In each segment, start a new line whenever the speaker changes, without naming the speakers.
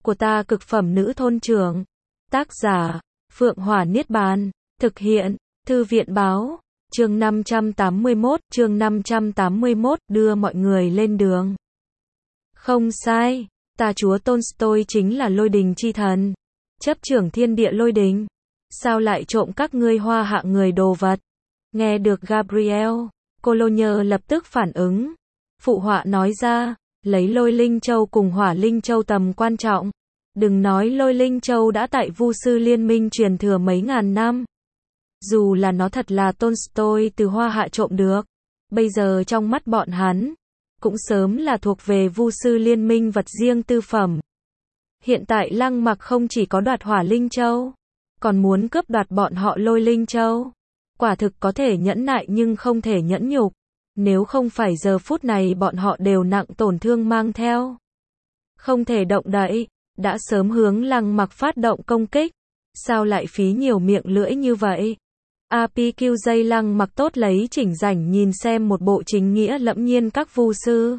của ta cực phẩm nữ thôn trưởng. Tác giả, Phượng Hỏa Niết Bàn. Thực hiện, Thư viện Báo. Chương 581, đưa mọi người lên đường. Không sai, ta chúa Tolstoy chính là lôi đình chi thần, chấp trưởng thiên địa lôi đình. Sao lại trộm các ngươi hoa hạ người đồ vật? Nghe được Gabriel, Cologne lập tức phản ứng. Phụ họa nói ra, lấy lôi linh châu cùng hỏa linh châu tầm quan trọng. Đừng nói lôi linh châu đã tại Vu sư liên minh truyền thừa mấy ngàn năm. Dù là nó thật là Tolstoy từ hoa hạ trộm được, bây giờ trong mắt bọn hắn, cũng sớm là thuộc về Vu sư liên minh vật riêng tư phẩm. Hiện tại Lăng Mặc không chỉ có đoạt hỏa linh châu, còn muốn cướp đoạt bọn họ lôi linh châu. Quả thực có thể nhẫn nại nhưng không thể nhẫn nhục. Nếu không phải giờ phút này bọn họ đều nặng tổn thương mang theo, không thể động đậy, đã sớm hướng Lăng Mặc phát động công kích. Sao lại phí nhiều miệng lưỡi như vậy? APQJ Lăng Mặc tốt lấy chỉnh rảnh nhìn xem một bộ chính nghĩa lẫm nhiên các vu sư.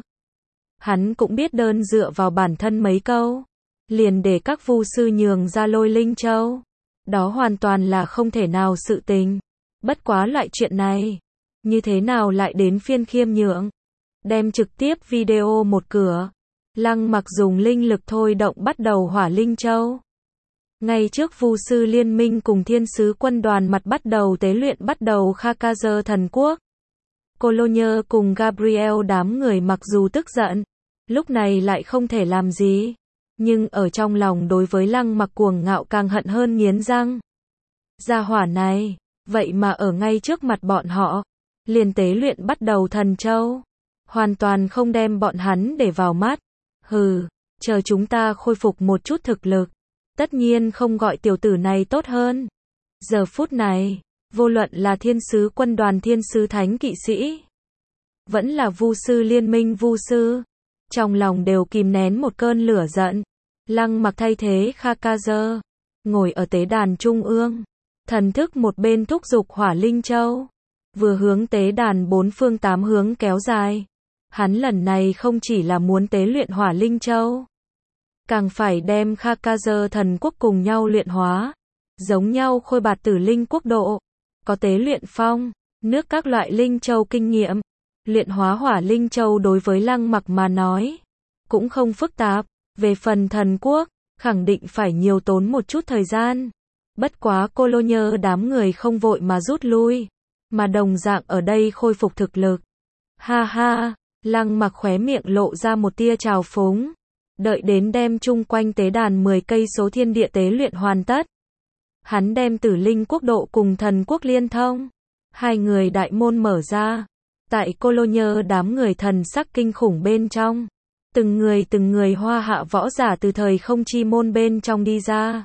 Hắn cũng biết đơn dựa vào bản thân mấy câu, liền để các vu sư nhường ra lôi linh châu. Đó hoàn toàn là không thể nào sự tình. Bất quá loại chuyện này, như thế nào lại đến phiên khiêm nhượng? Đem trực tiếp video một cửa. Lăng Mặc dùng linh lực thôi động bắt đầu hỏa linh châu. Ngay trước Vu sư liên minh cùng thiên sứ quân đoàn mặt bắt đầu tế luyện bắt đầu Khakazer thần quốc. Cologne cùng Gabriel đám người mặc dù tức giận, lúc này lại không thể làm gì. Nhưng ở trong lòng đối với Lăng Mặc cuồng ngạo càng hận hơn nghiến răng. Gia hỏa này, vậy mà ở ngay trước mặt bọn họ, liền tế luyện bắt đầu thần châu. Hoàn toàn không đem bọn hắn để vào mắt. Hừ, chờ chúng ta khôi phục một chút thực lực. Tất nhiên không gọi tiểu tử này tốt hơn. Giờ phút này, vô luận là thiên sứ quân đoàn thiên sứ thánh kỵ sĩ, vẫn là Vu sư liên minh vu sư, trong lòng đều kìm nén một cơn lửa giận. Lăng Mặc thay thế Khakazer, ngồi ở tế đàn trung ương, thần thức một bên thúc giục hỏa linh châu, vừa hướng tế đàn bốn phương tám hướng kéo dài. Hắn lần này không chỉ là muốn tế luyện hỏa linh châu, càng phải đem Khakazer thần quốc cùng nhau luyện hóa, giống nhau khôi bạt tử linh quốc độ, có tế luyện phong, nước các loại linh châu kinh nghiệm. Luyện hóa hỏa linh châu đối với Lăng Mặc mà nói, cũng không phức tạp. Về phần thần quốc, khẳng định phải nhiều tốn một chút thời gian. Bất quá Cologne đám người không vội mà rút lui, mà đồng dạng ở đây khôi phục thực lực. Ha ha, Lăng Mặc khóe miệng lộ ra một tia trào phúng. Đợi đến đem chung quanh tế đàn 10 cây số thiên địa tế luyện hoàn tất. Hắn đem tử linh quốc độ cùng thần quốc liên thông. Hai người đại môn mở ra. Tại Cologne đám người thần sắc kinh khủng bên trong. Từng người hoa hạ võ giả từ thời không chi môn bên trong đi ra.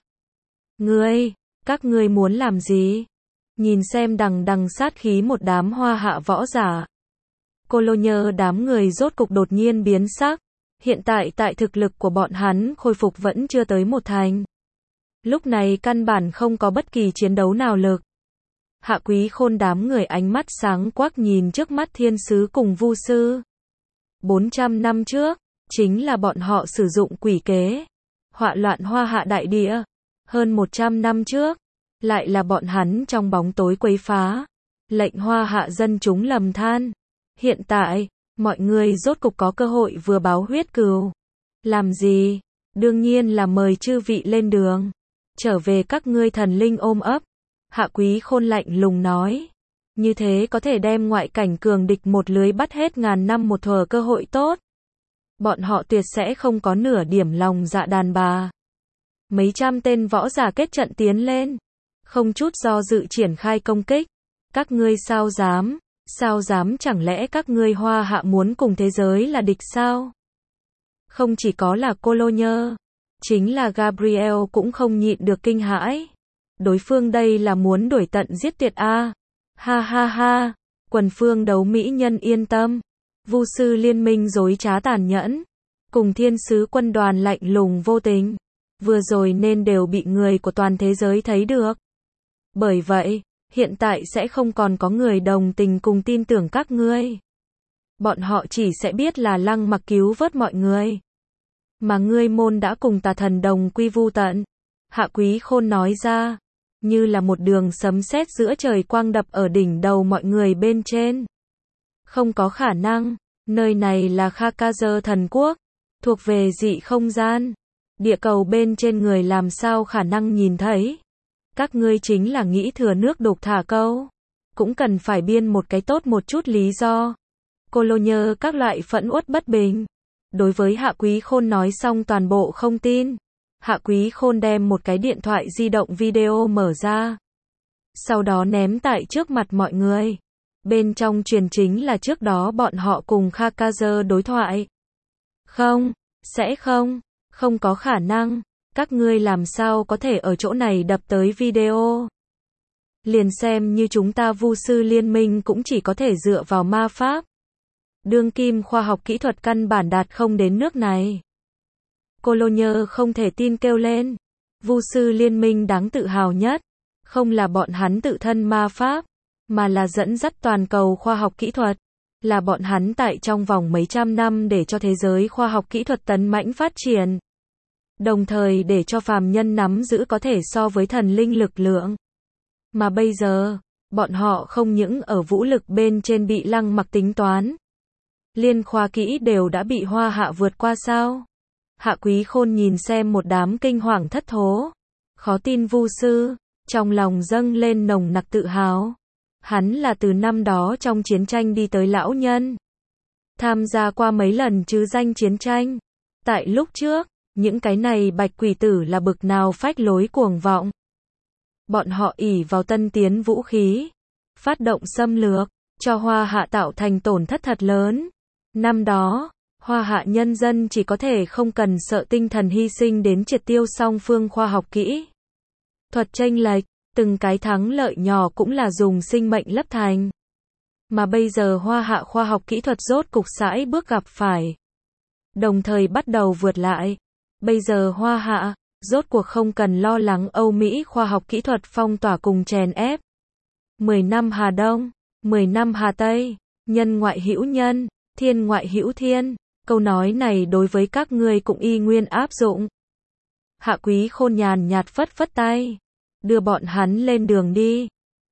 Các ngươi muốn làm gì? Nhìn xem đằng sát khí một đám hoa hạ võ giả. Cologne đám người rốt cục đột nhiên biến sắc. Hiện tại thực lực của bọn hắn khôi phục vẫn chưa tới một thành. Lúc này căn bản không có bất kỳ chiến đấu nào lực. Hạ Quý Khôn đám người ánh mắt sáng quắc nhìn trước mắt thiên sứ cùng vu sư. 400 năm trước, chính là bọn họ sử dụng quỷ kế, họa loạn hoa hạ đại địa. Hơn 100 năm trước, lại là bọn hắn trong bóng tối quấy phá, lệnh hoa hạ dân chúng lầm than. Hiện tại, mọi người rốt cục có cơ hội vừa báo huyết cừu. Làm gì? Đương nhiên là mời chư vị lên đường. Trở về các ngươi thần linh ôm ấp. Hạ Quý Khôn lạnh lùng nói. Như thế có thể đem ngoại cảnh cường địch một lưới bắt hết ngàn năm một thuở cơ hội tốt. Bọn họ tuyệt sẽ không có nửa điểm lòng dạ đàn bà. Mấy trăm tên võ giả kết trận tiến lên, không chút do dự triển khai công kích. Các ngươi sao dám? Sao dám, chẳng lẽ các ngươi hoa hạ muốn cùng thế giới là địch sao? Không chỉ có là Cologne, chính là Gabriel cũng không nhịn được kinh hãi. Đối phương đây là muốn đuổi tận giết tuyệt a. Ha ha ha, quần phương đấu mỹ nhân yên tâm. Vu sư liên minh dối trá tàn nhẫn, cùng thiên sứ quân đoàn lạnh lùng vô tình, vừa rồi nên đều bị người của toàn thế giới thấy được. Bởi vậy, hiện tại sẽ không còn có người đồng tình cùng tin tưởng các ngươi. Bọn họ chỉ sẽ biết là Lăng Mặc cứu vớt mọi người. mà ngươi môn đã cùng tà thần đồng quy vu tận. Hạ Quý Khôn nói ra, như là một đường sấm sét giữa trời quang đập ở đỉnh đầu mọi người bên trên. Không có khả năng, nơi này là Khakazer thần quốc, thuộc về dị không gian. Địa cầu bên trên người làm sao khả năng nhìn thấy. Các ngươi chính là nghĩ thừa nước đục thả câu. Cũng cần phải biên một cái tốt một chút lý do. Cologne các loại phẫn uất bất bình. Đối với Hạ Quý Khôn nói xong toàn bộ không tin. Hạ Quý Khôn đem một cái điện thoại di động video mở ra. Sau đó ném tại trước mặt mọi người. Bên trong truyền chính là trước đó bọn họ cùng Khakazer đối thoại. Không, sẽ không, không có khả năng. Các ngươi làm sao có thể ở chỗ này đập tới video. Liền xem như chúng ta Vu sư liên minh cũng chỉ có thể dựa vào ma pháp. Đương kim khoa học kỹ thuật căn bản đạt không đến nước này. Cologne không thể tin kêu lên. Vu sư liên minh đáng tự hào nhất. Không là bọn hắn tự thân ma pháp, mà là dẫn dắt toàn cầu khoa học kỹ thuật. Là bọn hắn tại trong vòng mấy trăm năm để cho thế giới khoa học kỹ thuật tấn mãnh phát triển. Đồng thời để cho phàm nhân nắm giữ có thể so với thần linh lực lượng. Mà bây giờ, bọn họ không những ở vũ lực bên trên bị Lăng Mặc tính toán. Liên khoa kỹ đều đã bị Hoa Hạ vượt qua sao? Hạ Quý Khôn nhìn xem một đám kinh hoàng thất thố. Khó tin Vu sư, trong lòng dâng lên nồng nặc tự hào. Hắn là từ năm đó trong chiến tranh đi tới lão nhân. Tham gia qua mấy lần chứ danh chiến tranh. Tại lúc trước, những cái này bạch quỷ tử là bực nào phách lối cuồng vọng. Bọn họ ỷ vào tân tiến vũ khí, phát động xâm lược, cho Hoa Hạ tạo thành tổn thất thật lớn. Năm đó, Hoa Hạ nhân dân chỉ có thể không cần sợ tinh thần hy sinh đến triệt tiêu song phương khoa học kỹ thuật chênh lệch, từng cái thắng lợi nhỏ cũng là dùng sinh mệnh lấp thành. Mà bây giờ Hoa Hạ khoa học kỹ thuật rốt cục sải bước gặp phải. Đồng thời bắt đầu vượt lại. Bây giờ Hoa Hạ, rốt cuộc không cần lo lắng Âu Mỹ khoa học kỹ thuật phong tỏa cùng chèn ép. 10 năm Hà Đông, 10 năm Hà Tây, nhân ngoại hữu nhân, thiên ngoại hữu thiên. Câu nói này đối với các ngươi cũng y nguyên áp dụng. Hạ Quý Khôn nhàn nhạt phất phất tay. Đưa bọn hắn lên đường đi.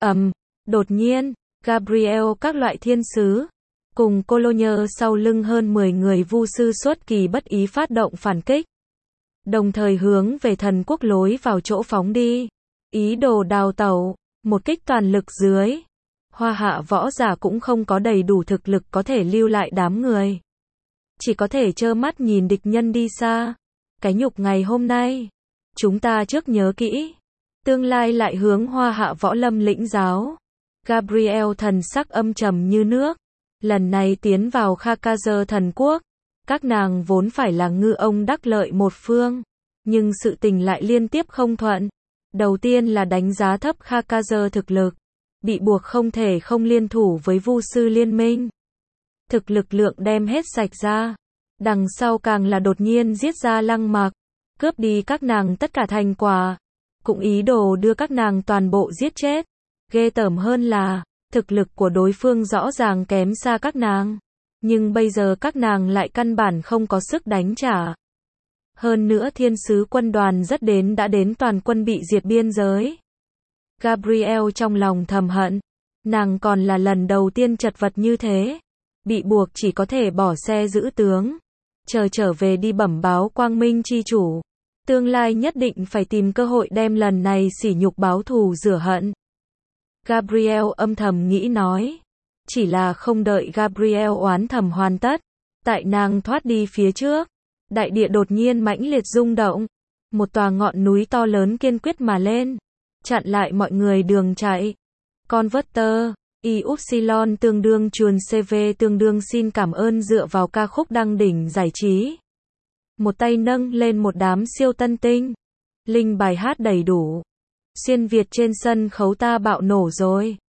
Đột nhiên, Gabriel các loại thiên sứ, cùng Cologne sau lưng hơn 10 người vu sư xuất kỳ bất ý phát động phản kích. Đồng thời hướng về thần quốc lối vào chỗ phóng đi. Ý đồ đào tẩu, một kích toàn lực dưới. Hoa Hạ võ giả cũng không có đầy đủ thực lực có thể lưu lại đám người. Chỉ có thể trơ mắt nhìn địch nhân đi xa. Cái nhục ngày hôm nay, chúng ta trước nhớ kỹ. Tương lai lại hướng Hoa Hạ võ lâm lĩnh giáo. Gabriel thần sắc âm trầm như nước. Lần này tiến vào Khakazer thần quốc. Các nàng vốn phải là ngư ông đắc lợi một phương. Nhưng sự tình lại liên tiếp không thuận. Đầu tiên là đánh giá thấp Khakazer thực lực. Bị buộc không thể không liên thủ với Vu sư liên minh. Thực lực lượng đem hết sạch ra. Đằng sau càng là đột nhiên giết ra Lăng Mặc. Cướp đi các nàng tất cả thành quả. Cũng ý đồ đưa các nàng toàn bộ giết chết. Ghê tởm hơn là, thực lực của đối phương rõ ràng kém xa các nàng. Nhưng bây giờ các nàng lại căn bản không có sức đánh trả. Hơn nữa thiên sứ quân đoàn rất đã đến toàn quân bị diệt biên giới. Gabriel trong lòng thầm hận. Nàng còn là lần đầu tiên chật vật như thế. Bị buộc chỉ có thể bỏ xe giữ tướng. Chờ trở về đi bẩm báo Quang Minh chi chủ. Tương lai nhất định phải tìm cơ hội đem lần này sỉ nhục báo thù rửa hận. Gabriel âm thầm nghĩ nói. Chỉ là không đợi Gabriel oán thầm hoàn tất. Tại nàng thoát đi phía trước. Đại địa đột nhiên mãnh liệt rung động. Một tòa ngọn núi to lớn kiên quyết mà lên. Chặn lại mọi người đường chạy. Converter, Y-Upsilon tương đương chuồn CV tương đương xin cảm ơn dựa vào ca khúc đăng đỉnh giải trí. Một tay nâng lên một đám siêu tân tinh. Linh bài hát đầy đủ. Xuyên Việt trên sân khấu ta bạo nổ rồi.